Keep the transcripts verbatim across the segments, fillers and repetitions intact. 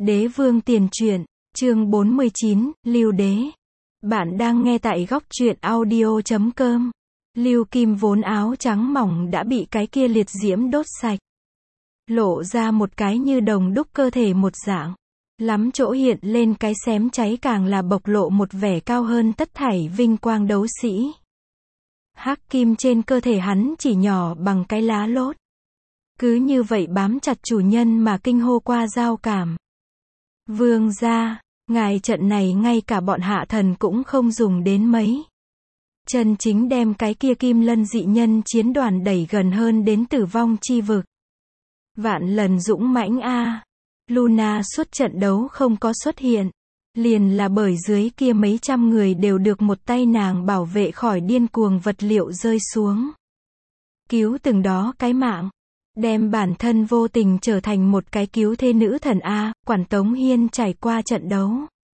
Đế vương tiền truyện, chương bốn mươi chín, Lưu Đế. Bạn đang nghe tại góc truyện audio chấm com. Lưu Kim vốn áo trắng mỏng đã bị cái kia liệt diễm đốt sạch. Lộ ra một cái như đồng đúc cơ thể một dạng. Lắm chỗ hiện lên cái xém cháy càng là bộc lộ một vẻ cao hơn tất thảy vinh quang đấu sĩ. Hắc kim trên cơ thể hắn chỉ nhỏ bằng cái lá lốt. Cứ như vậy bám chặt chủ nhân mà kinh hô qua giao cảm. Vương gia, ngài trận này ngay cả bọn hạ thần cũng không dùng đến mấy. Chân chính đem cái kia kim lân dị nhân chiến đoàn đẩy gần hơn đến tử vong chi vực. Vạn lần dũng mãnh a. Luna suốt trận đấu không có xuất hiện. Liền là bởi dưới kia mấy trăm người đều được một tay nàng bảo vệ khỏi điên cuồng vật liệu rơi xuống. Cứu từng đó cái mạng. Đem bản thân vô tình trở thành một cái cứu thế nữ thần A, Quản Tống Hiên trải qua trận đấu.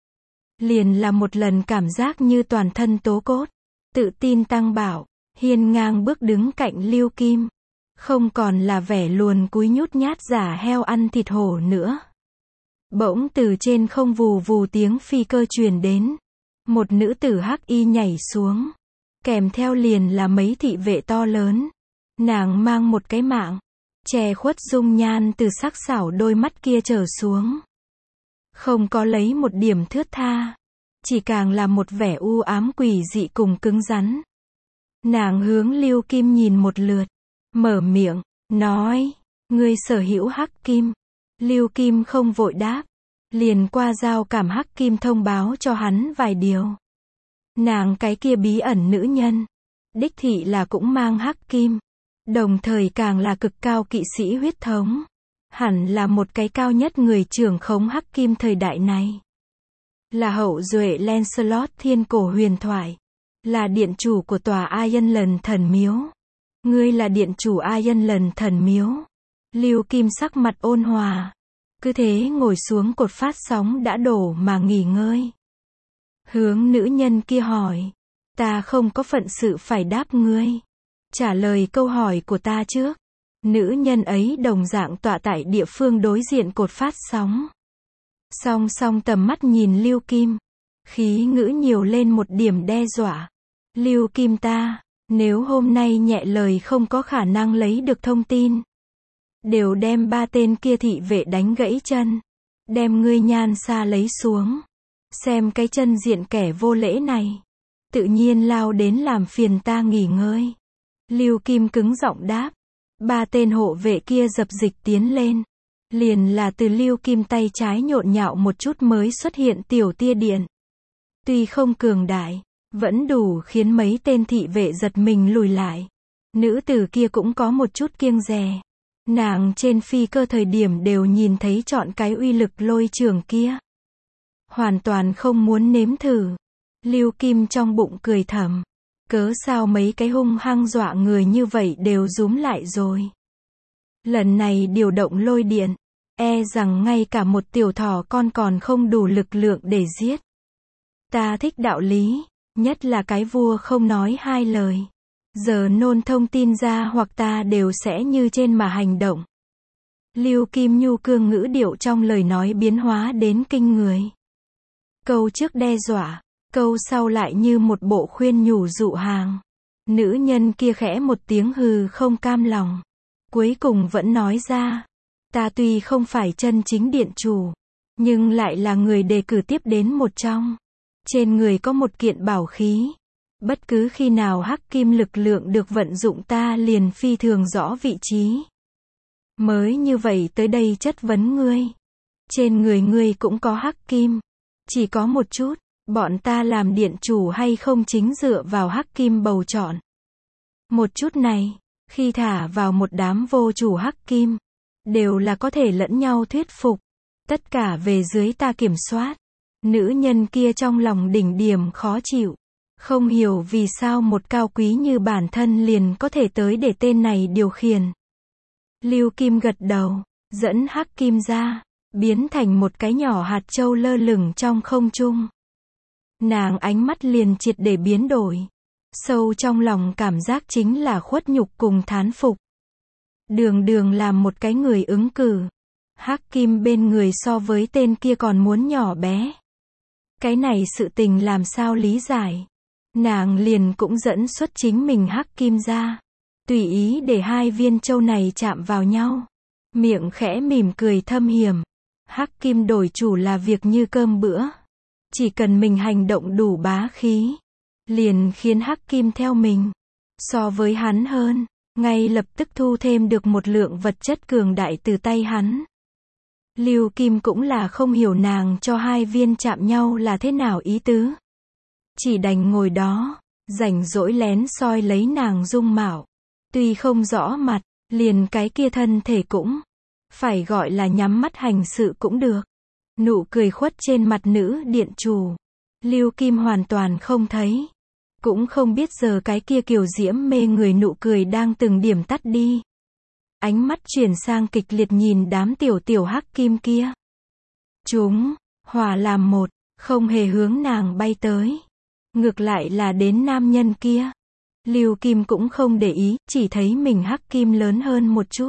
Liền là một lần cảm giác như toàn thân tố cốt. Tự tin tăng bảo, hiên ngang bước đứng cạnh Lưu Kim. Không còn là vẻ luồn cúi nhút nhát giả heo ăn thịt hổ nữa. Bỗng từ trên không vù vù tiếng phi cơ truyền đến. Một nữ tử hắc y nhảy xuống. Kèm theo liền là mấy thị vệ to lớn. Nàng mang một cái mạng. Che khuất dung nhan từ sắc sảo đôi mắt kia trở xuống. Không có lấy một điểm thướt tha. Chỉ càng là một vẻ u ám quỷ dị cùng cứng rắn. Nàng hướng Lưu Kim nhìn một lượt. Mở miệng, nói, ngươi sở hữu hắc kim. Lưu Kim không vội đáp. Liền qua giao cảm hắc kim thông báo cho hắn vài điều. Nàng cái kia bí ẩn nữ nhân. Đích thị là cũng mang hắc kim. Đồng thời càng là cực cao kỵ sĩ huyết thống. Hẳn là một cái cao nhất người trưởng khống hắc kim thời đại này. Là hậu duệ Lancelot thiên cổ huyền thoại. Là điện chủ của tòa Iron thần miếu. Ngươi là điện chủ Iron thần miếu. Lưu Kim sắc mặt ôn hòa. Cứ thế ngồi xuống cột phát sóng đã đổ mà nghỉ ngơi. Hướng nữ nhân kia hỏi. Ta không có phận sự phải đáp ngươi. Trả lời câu hỏi của ta trước. Nữ nhân ấy đồng dạng tọa tại địa phương đối diện cột phát sóng. Song song tầm mắt nhìn Lưu Kim. Khí ngữ nhiều lên một điểm đe dọa. Lưu Kim ta, nếu hôm nay nhẹ lời không có khả năng lấy được thông tin. Đều đem ba tên kia thị vệ đánh gãy chân. Đem ngươi nhan xa lấy xuống. Xem cái chân diện kẻ vô lễ này. Tự nhiên lao đến làm phiền ta nghỉ ngơi. Lưu Kim cứng giọng đáp. Ba tên hộ vệ kia dập dịch tiến lên. Liền là từ Lưu Kim tay trái nhộn nhạo một chút mới xuất hiện tiểu tia điện. Tuy không cường đại, vẫn đủ khiến mấy tên thị vệ giật mình lùi lại. Nữ tử kia cũng có một chút kiêng dè. Nàng trên phi cơ thời điểm đều nhìn thấy trọn cái uy lực lôi trường kia. Hoàn toàn không muốn nếm thử. Lưu Kim trong bụng cười thầm. Cớ sao mấy cái hung hăng dọa người như vậy đều rúm lại rồi. Lần này điều động lôi điện. E rằng ngay cả một tiểu thỏ con còn không đủ lực lượng để giết. Ta thích đạo lý. Nhất là cái vua không nói hai lời. Giờ nôn thông tin ra hoặc ta đều sẽ như trên mà hành động. Lưu Kim nhu cương ngữ điệu trong lời nói biến hóa đến kinh người. Câu trước đe dọa. Câu sau lại như một bộ khuyên nhủ dụ hàng. Nữ nhân kia khẽ một tiếng hừ không cam lòng. Cuối cùng vẫn nói ra. Ta tuy không phải chân chính điện chủ. Nhưng lại là người đề cử tiếp đến một trong. Trên người có một kiện bảo khí. Bất cứ khi nào hắc kim lực lượng được vận dụng ta liền phi thường rõ vị trí. Mới như vậy tới đây chất vấn ngươi. Trên người ngươi cũng có hắc kim. Chỉ có một chút. Bọn ta làm điện chủ hay không chính dựa vào hắc kim bầu chọn. Một chút này, khi thả vào một đám vô chủ hắc kim, đều là có thể lẫn nhau thuyết phục. Tất cả về dưới ta kiểm soát. Nữ nhân kia trong lòng đỉnh điểm khó chịu. Không hiểu vì sao một cao quý như bản thân liền có thể tới để tên này điều khiển. Lưu Kim gật đầu, dẫn hắc kim ra, biến thành một cái nhỏ hạt châu lơ lửng trong không trung. Nàng ánh mắt liền triệt để biến đổi. Sâu trong lòng cảm giác chính là khuất nhục cùng thán phục. Đường đường làm một cái người ứng cử. Hắc Kim bên người so với tên kia còn muốn nhỏ bé. Cái này sự tình làm sao lý giải. Nàng liền cũng dẫn xuất chính mình Hắc Kim ra. Tùy ý để hai viên châu này chạm vào nhau. Miệng khẽ mỉm cười thâm hiểm. Hắc Kim đổi chủ là việc như cơm bữa. Chỉ cần mình hành động đủ bá khí, liền khiến Hắc Kim theo mình. So với hắn hơn, ngay lập tức thu thêm được một lượng vật chất cường đại từ tay hắn. Lưu Kim cũng là không hiểu nàng cho hai viên chạm nhau là thế nào ý tứ. Chỉ đành ngồi đó, rảnh rỗi lén soi lấy nàng dung mạo. Tuy không rõ mặt, liền cái kia thân thể cũng, phải gọi là nhắm mắt hành sự cũng được. Nụ cười khuất trên mặt nữ điện chủ. Lưu Kim hoàn toàn không thấy. Cũng không biết giờ cái kia kiều diễm mê người nụ cười đang từng điểm tắt đi. Ánh mắt chuyển sang kịch liệt nhìn đám tiểu tiểu Hắc Kim kia. Chúng, hòa làm một, không hề hướng nàng bay tới. Ngược lại là đến nam nhân kia. Lưu Kim cũng không để ý, chỉ thấy mình Hắc Kim lớn hơn một chút.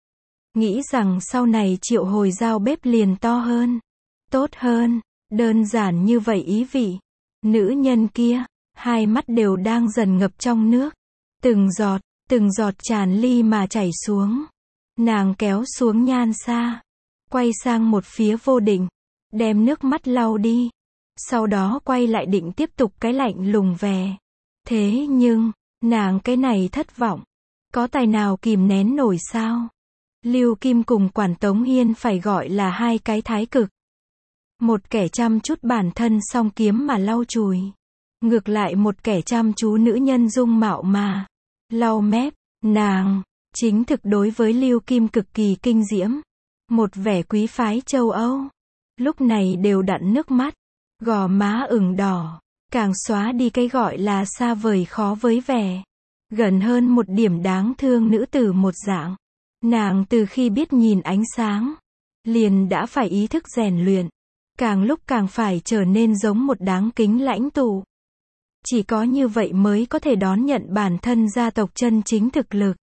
Nghĩ rằng sau này triệu hồi dao bếp liền to hơn, tốt hơn, đơn giản như vậy ý vị. Nữ nhân kia, hai mắt đều đang dần ngập trong nước. Từng giọt, từng giọt tràn ly mà chảy xuống. Nàng kéo xuống nhan xa, quay sang một phía Vô Định, đem nước mắt lau đi. Sau đó quay lại định tiếp tục cái lạnh lùng về. Thế nhưng, nàng cái này thất vọng. Có tài nào kìm nén nổi sao? Lưu Kim cùng Quản Tống Hiên phải gọi là hai cái thái cực. Một kẻ chăm chút bản thân song kiếm mà lau chùi. Ngược lại một kẻ chăm chú nữ nhân dung mạo mà lau mép. Nàng, chính thực đối với Lưu Kim cực kỳ kinh diễm. Một vẻ quý phái châu Âu. Lúc này đều đặn nước mắt. Gò má ửng đỏ. Càng xóa đi cái gọi là xa vời khó với vẻ. Gần hơn một điểm đáng thương nữ tử một dạng. Nàng từ khi biết nhìn ánh sáng, liền đã phải ý thức rèn luyện. Càng lúc càng phải trở nên giống một đáng kính lãnh tụ. Chỉ có như vậy mới có thể đón nhận bản thân gia tộc chân chính thực lực.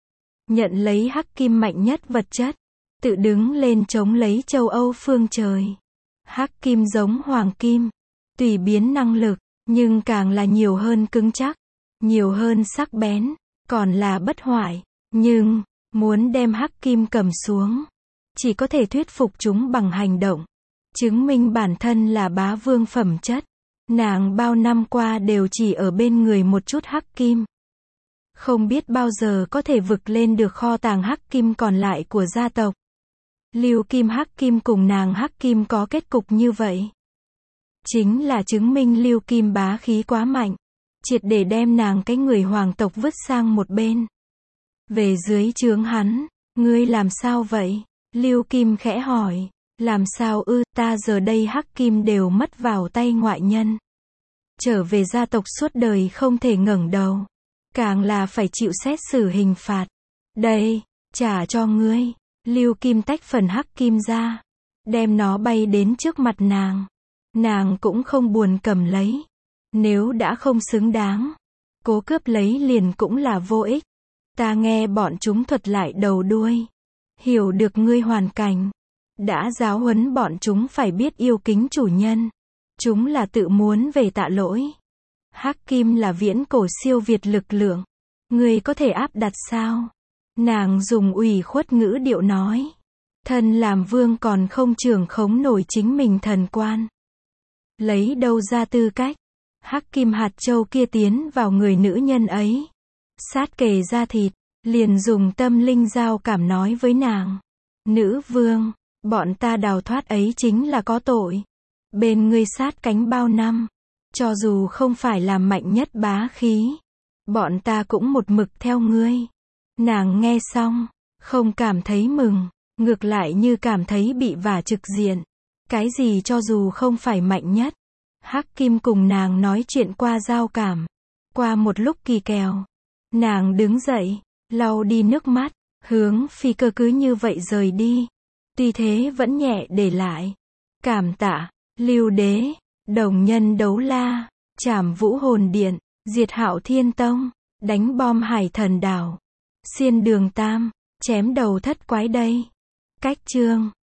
Nhận lấy Hắc Kim mạnh nhất vật chất. Tự đứng lên chống lấy châu Âu phương trời. Hắc Kim giống Hoàng Kim. Tùy biến năng lực, nhưng càng là nhiều hơn cứng chắc. Nhiều hơn sắc bén, còn là bất hoại. Nhưng, muốn đem Hắc Kim cầm xuống, chỉ có thể thuyết phục chúng bằng hành động. Chứng minh bản thân là bá vương phẩm chất. Nàng bao năm qua đều chỉ ở bên người một chút Hắc Kim. Không biết bao giờ có thể vực lên được kho tàng Hắc Kim còn lại của gia tộc. Lưu Kim Hắc Kim cùng nàng Hắc Kim có kết cục như vậy. Chính là chứng minh Lưu Kim bá khí quá mạnh. Triệt để đem nàng cái người hoàng tộc vứt sang một bên. Về dưới trướng hắn, ngươi làm sao vậy? Lưu Kim khẽ hỏi. Làm sao ư, ta giờ đây Hắc Kim đều mất vào tay ngoại nhân. Trở về gia tộc suốt đời không thể ngẩng đầu. Càng là phải chịu xét xử hình phạt. Đây, trả cho ngươi. Lưu Kim tách phần Hắc Kim ra. Đem nó bay đến trước mặt nàng. Nàng cũng không buồn cầm lấy. Nếu đã không xứng đáng, cố cướp lấy liền cũng là vô ích. Ta nghe bọn chúng thuật lại đầu đuôi. Hiểu được ngươi hoàn cảnh. Đã giáo huấn bọn chúng phải biết yêu kính chủ nhân. Chúng là tự muốn về tạ lỗi. Hắc Kim là viễn cổ siêu việt lực lượng. Ngươi có thể áp đặt sao? Nàng dùng ủy khuất ngữ điệu nói. Thân làm vương còn không trưởng khống nổi chính mình thần quan. Lấy đâu ra tư cách? Hắc Kim hạt châu kia tiến vào người nữ nhân ấy. Sát kề da thịt, liền dùng tâm linh giao cảm nói với nàng. Nữ vương, bọn ta đào thoát ấy chính là có tội. Bên ngươi sát cánh bao năm. Cho dù không phải là mạnh nhất bá khí. Bọn ta cũng một mực theo ngươi. Nàng nghe xong, không cảm thấy mừng. Ngược lại như cảm thấy bị vả trực diện. Cái gì cho dù không phải mạnh nhất. Hắc Kim cùng nàng nói chuyện qua giao cảm. Qua một lúc kỳ kèo. Nàng đứng dậy, lau đi nước mắt, hướng phi cơ cứ như vậy rời đi. Tuy thế vẫn nhẹ để lại. Cảm tạ, Lưu Đế, đồng nhân đấu la, trảm vũ hồn điện, diệt hạo thiên tông, đánh bom hải thần đảo, xiên đường tam, chém đầu thất quái đây. Cách chương